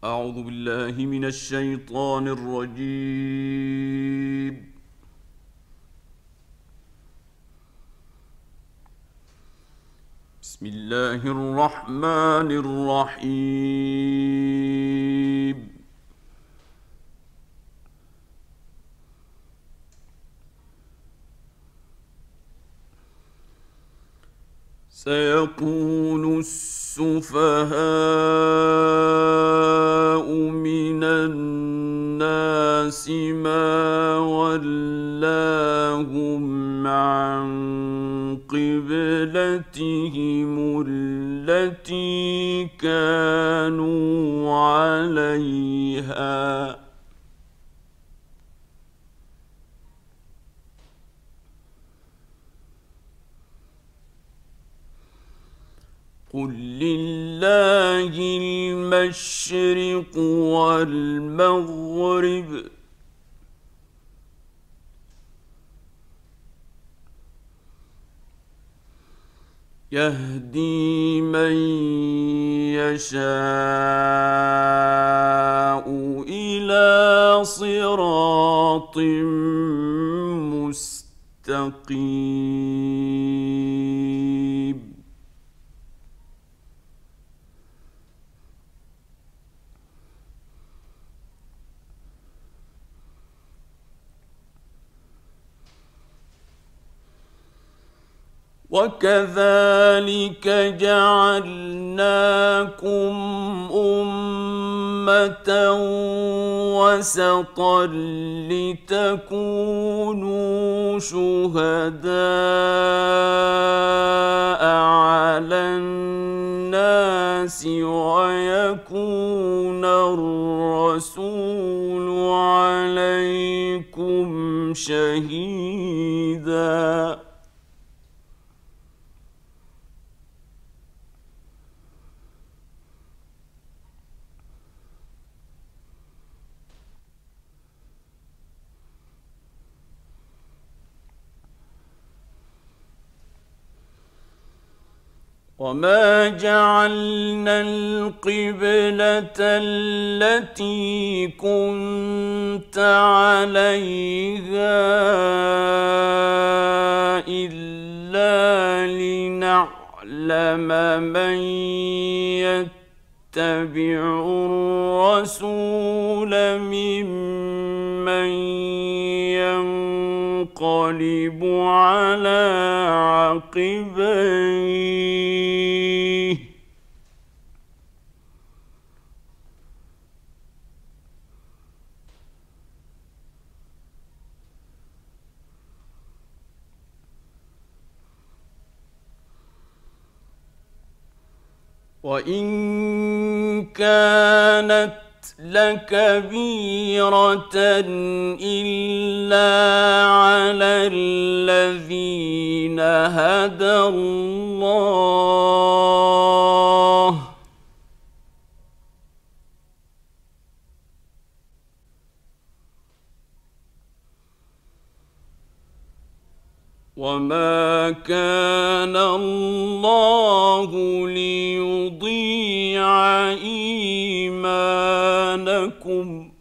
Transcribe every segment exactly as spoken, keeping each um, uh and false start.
أعوذ بالله من الشيطان الرجيم. بسم الله الرحمن الرحيم. سيقول السفهاء من الناس ما ولاهم عن قبلتهم التي كانوا عليها. قل لله المشرق والمغرب، يهدي من يشاء إلى صراط مستقيم. وكذلك جعلناكم أمة وسطا لتكونوا شهداء على الناس ويكون الرسول عليكم شهيداً. وما جعلنا القبلة التي كنت عليها إلا لنعلم من يتبع الرسول ممن ينقلب على عقبيه. وإن كانت لكبيرة إلا على الذين هدى الله، وما كان الله ليضيع إيمانكم،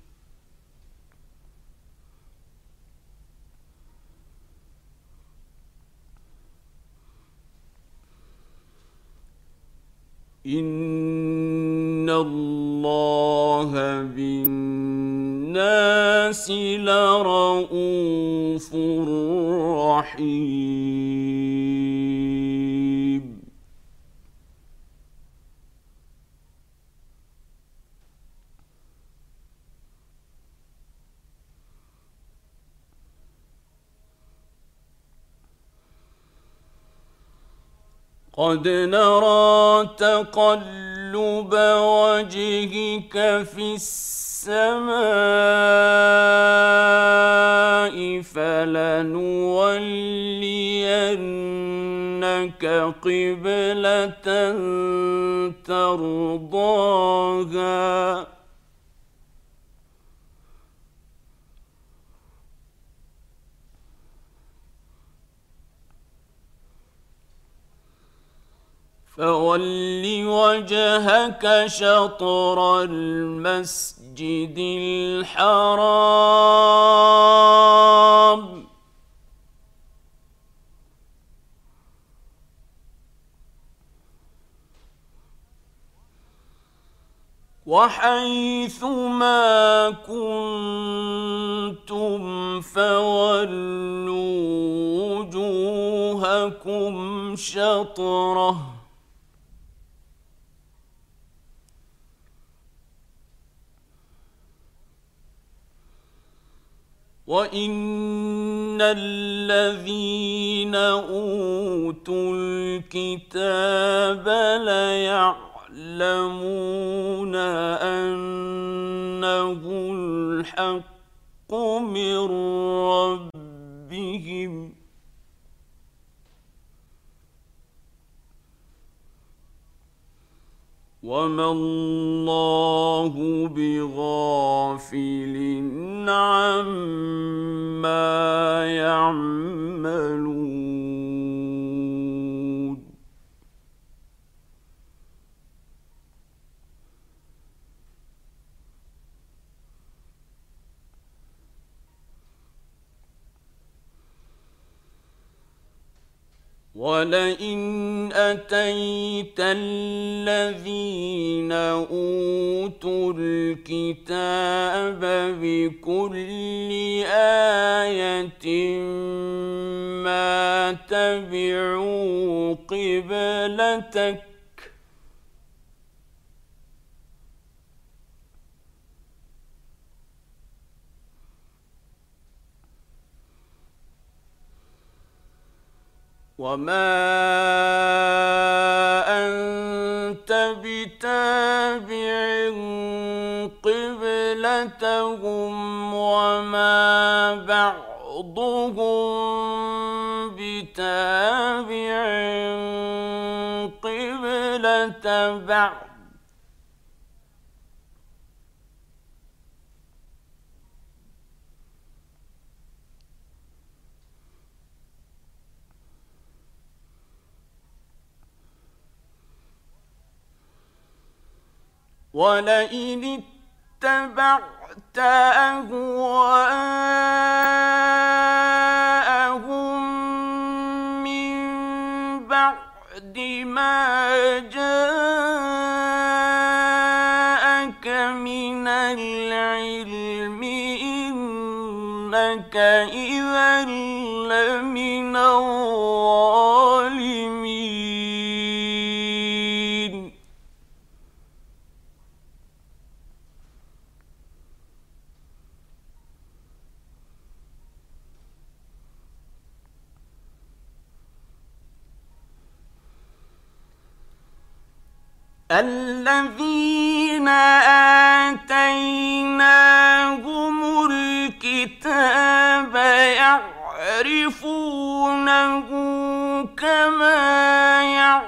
إن الله بالناس لرءوف رحيم. قد نرى تقلب وجهك في السماء فلنولينك قبلة ترضاها، فول وجهك شطر المسجد الحرام وحيث ما كنتم فولوا وجوهكم شطره وإن الذين أوتوا الكتاب ليعلمون أنه الحق من ربهم وما الله بغافل عما يعملون ولئن أتيت الذين أوتوا الكتاب بكل آية ما تبعوا قبلتك وما أنت بتابع قبلتهم وما بعضهم بتابع قبلة بعض ولئن اتبعت أهواءهم من بعد ما جاءك من العلم إنك إذا لمن الظالمين الذين آتيناهم الكتاب يعرفونه كما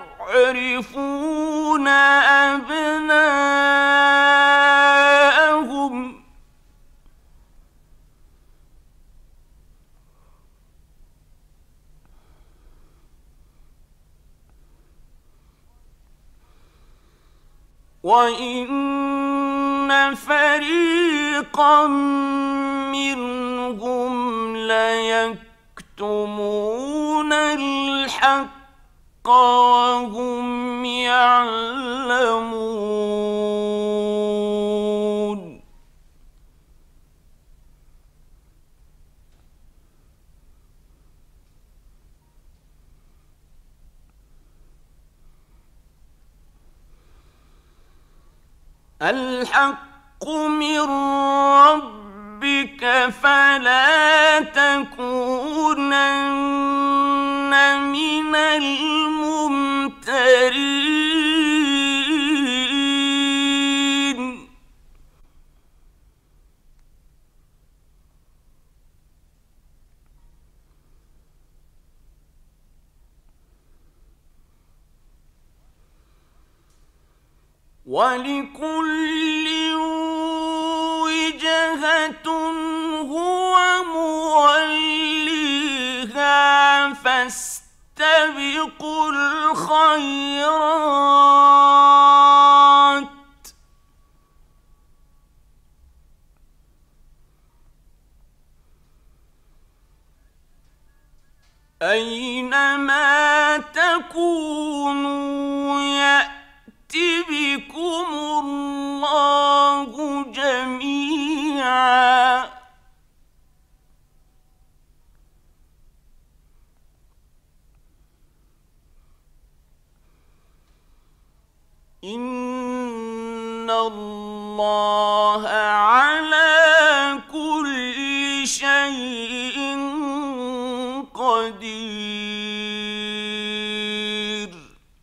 يعرفون أبناءهم وإن فريقا منهم ليكتمون الحق وهم يعلمون الحق من ربك فلا تكونن من الممترين ولكل وجهة هو موليها فاستبقوا فاستبقوا الخيرات أينما تكونوا يأت بكم الله جميعا إن الله على كل شيء قدير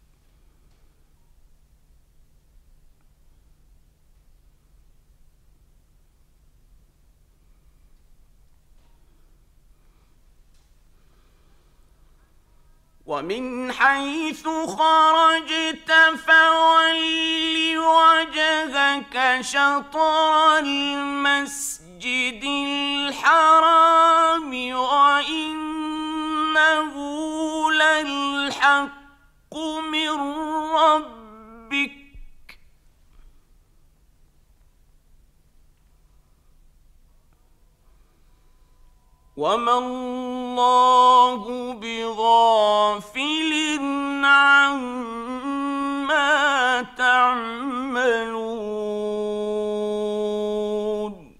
ومن حيث خرجت فول وجهك شطر المسجد الحرام وإنه للحق من ربك وما الله بغافل عما تعملون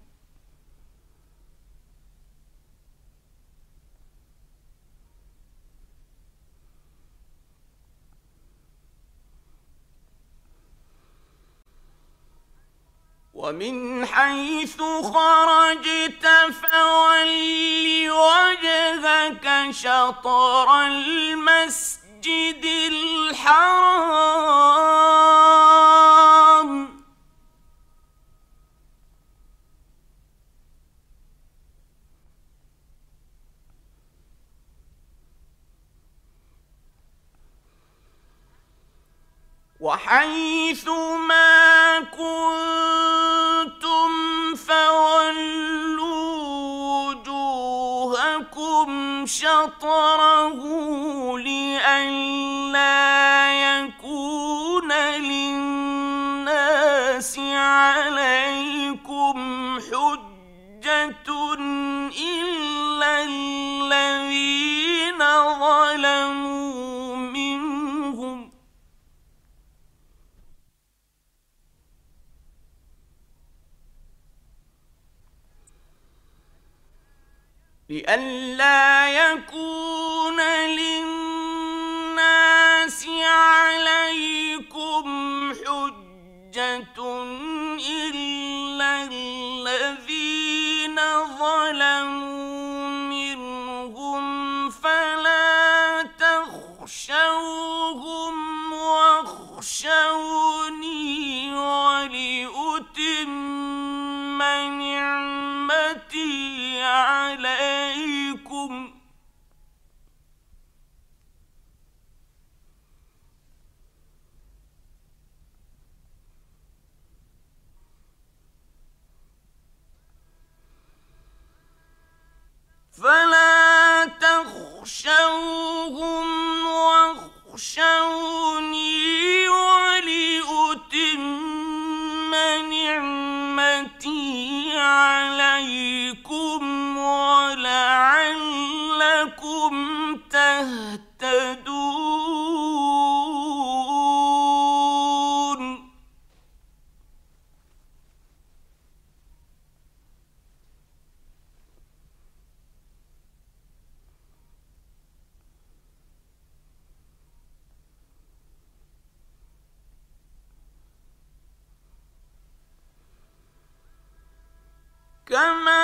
ومن حيث خرجت فول وجهك شطر المسجد الحرام وحيث ما كنتم فولوا وجوهكم شطره لئلا يكون للناس عليكم حجة إلا الذين ظلموا منهم لئلا يكون للناس عليكم حجة إلا الذين ظلموا منهم فلا تخشوهم واخشوني ولأتم نعمتي عليكم فلا تخشوهم واخشوني ولأتم نعمتي عليكم ولعلكم تهتدون كما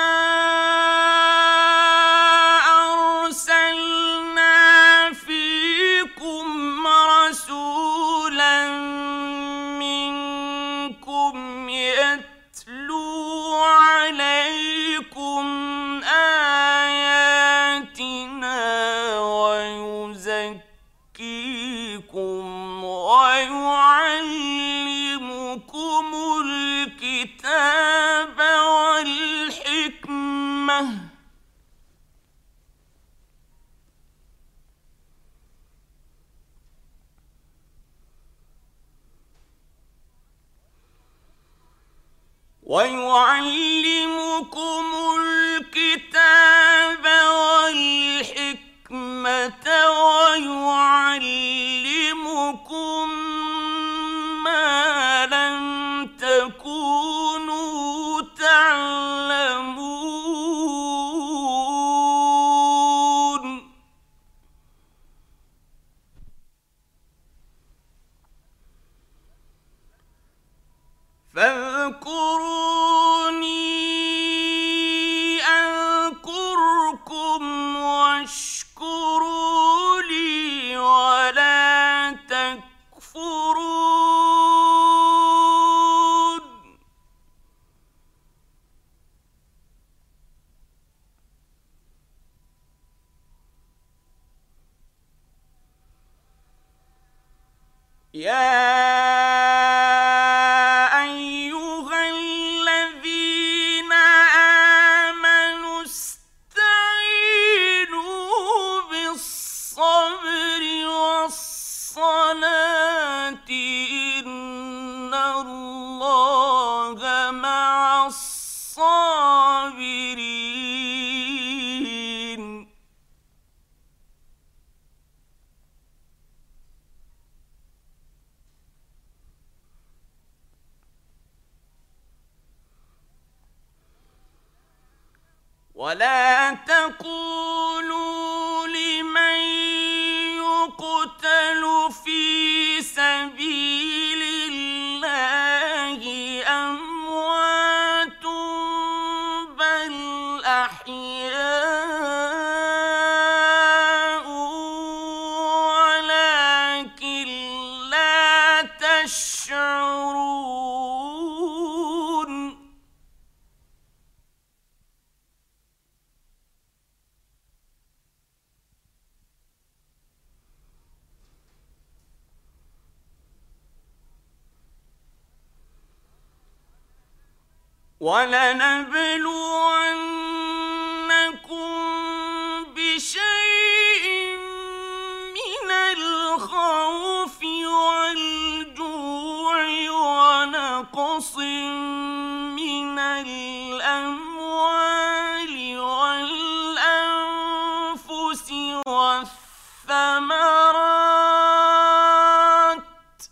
أرسلنا فيكم رسولا منكم يتلو عليكم آياتنا ويزكيكم ويعلمكم الكتاب والحكمة ويعلمكم الكتاب والحكمة ويعلمكم ما لم تكونوا تعلمون فاذكروني أذكركم واشكروا لي ولا تكفرون يا إن الله مع الصابرين ولا تقولوا لمن يقتل في سبيل الله أموات بل أحياء ولكن لا تشعرون ولنبلونكم بشيء من الخوف والجوع ونقص من الأموال والأنفس والثمرات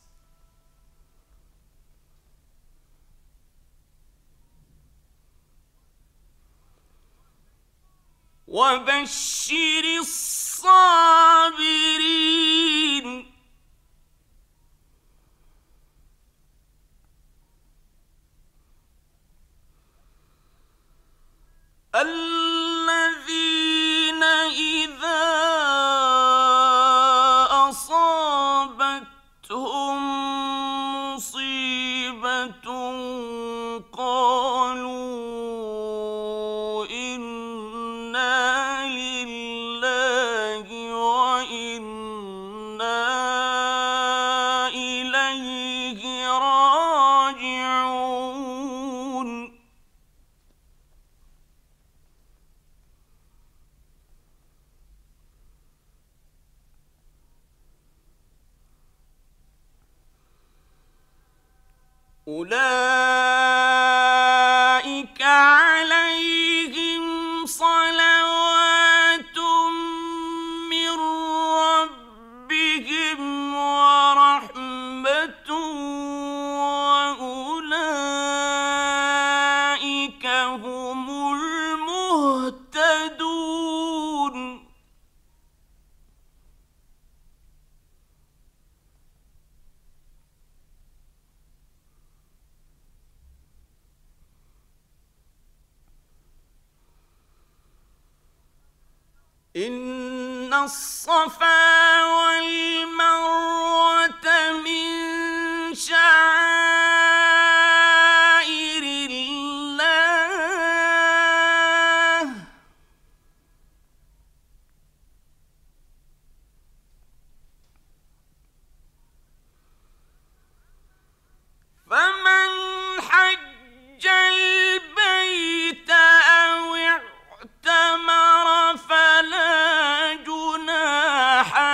وبشر الصابرين الذين إذا أصابتهم مصيبة قالوا إنا لله وإنا إليه راجعون أولئك عليهم صلوات من ربهم ورحمة وأولئك هم المهتدون إن الصفا والمروة من شعائر الله فمن حج البيت أو اعتمر فلا جناح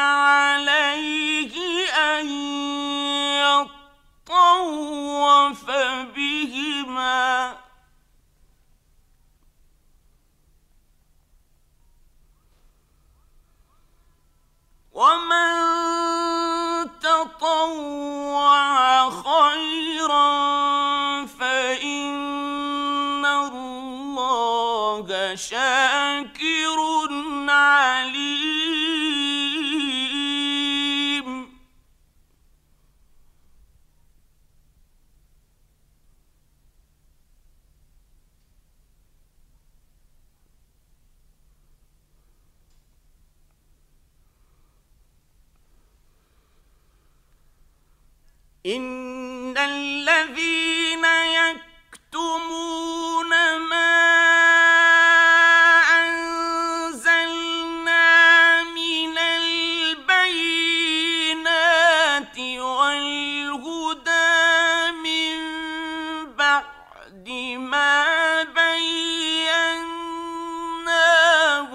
لشاكر عليم. إن الذين يكتمون ما أنزلنا من البينات والهدى من بعد ما بيناه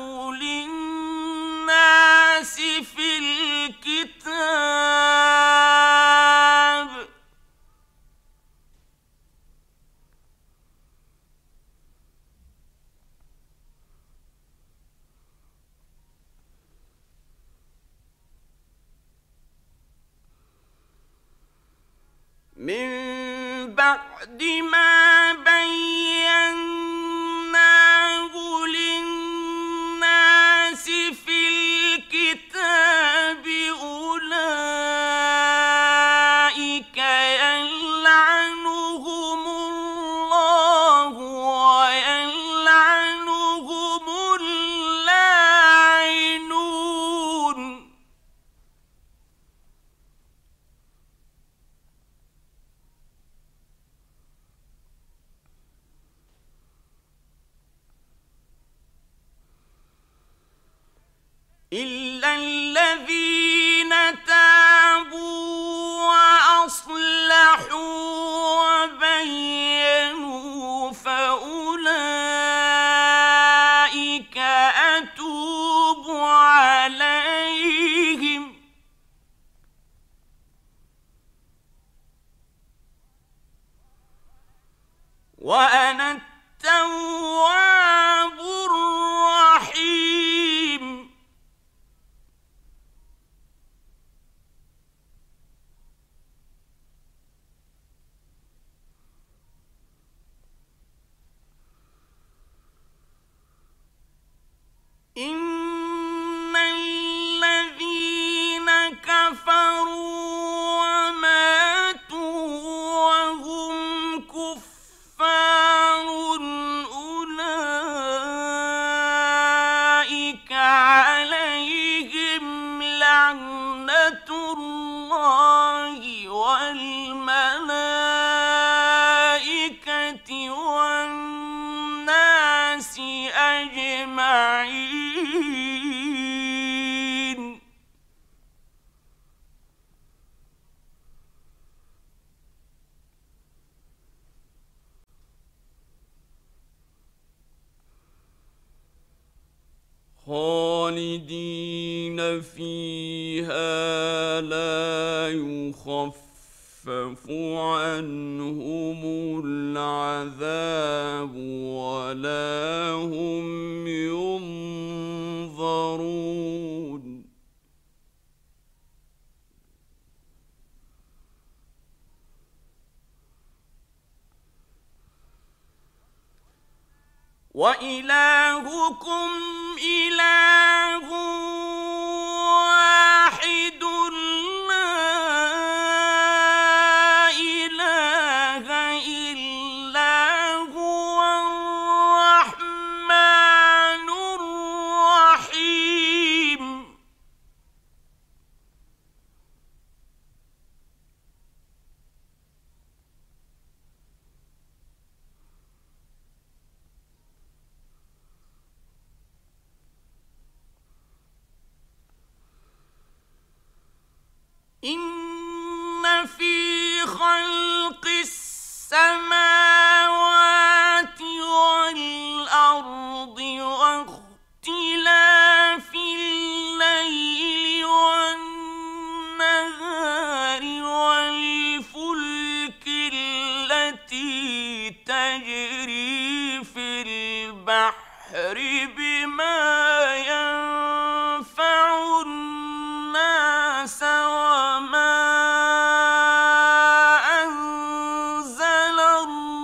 للناس في الكتاب من بعد ما بيناه للناس في الكتاب أولئك يلعنهم الله ويلعنهم اللاعنون. إلا الذين تابوا وأصلحوا وبينوا فأولئك أتوب عليهم وأنا التواب الرحيم. إن الذين كفروا وماتوا وهم كفار أولئك عليهم لعنة الله والملائكة والناس أجمعين. خالدين فيها لا يخفف عنهم العذاب ولا هم ينظرون. وإلهكم إله واحد لا إله إلا هو الرحمن الرحيم. إن في خلق السماوات والأرض واختلاف الليل والنهار والفلك التي تجري في البحر بما ينفع الناس وما أنزل الله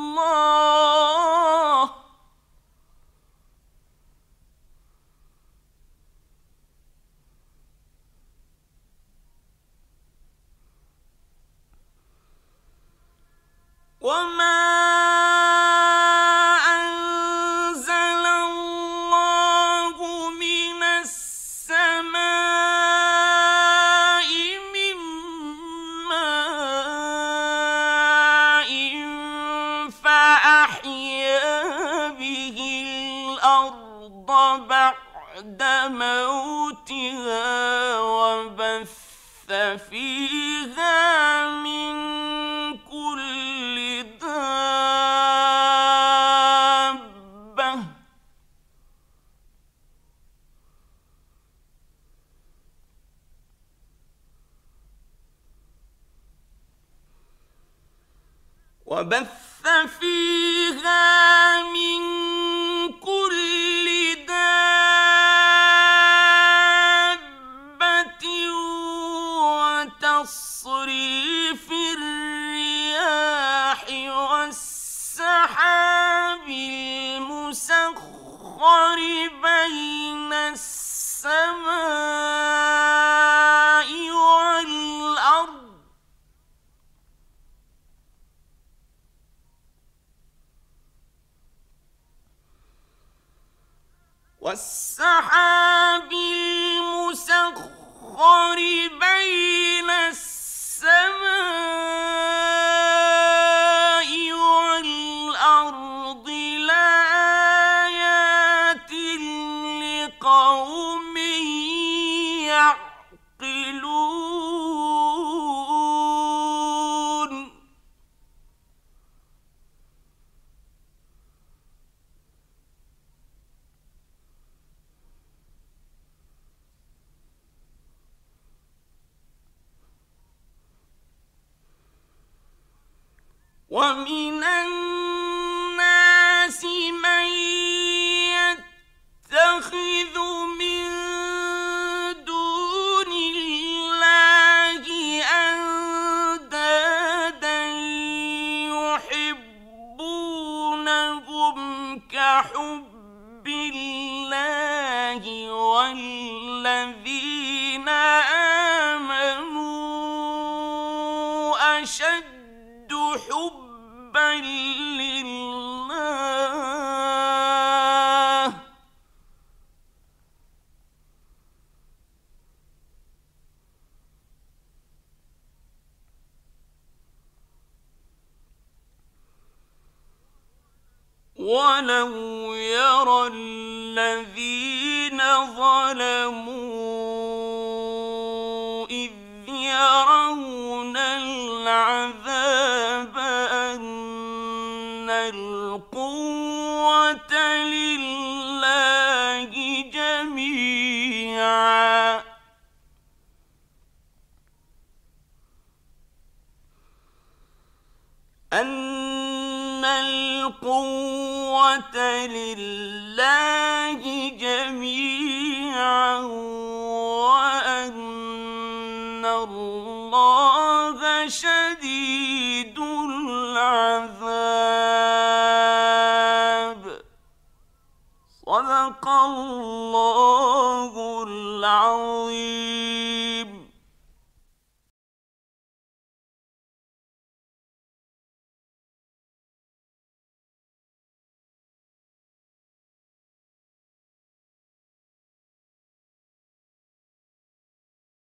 بعد موتها وبث فيها من كل دابة وبث فيها من كل دابة وتصريف الرياح والسحاب المسخر بين السماء والأرض والسحاب المسخر بين السماء والأرض لآيات لقوم يعقلون ومن الناس من يتخذ من دون الله أندادا يحبونهم كحب الله والذين آمنوا أشد حبا لله ولو يرى الذين ظلموا إذ يرون العذاب أن القوة لله جميعا أن القوة لله جميعا وأن الله شديد العذاب صدق الله العظيم.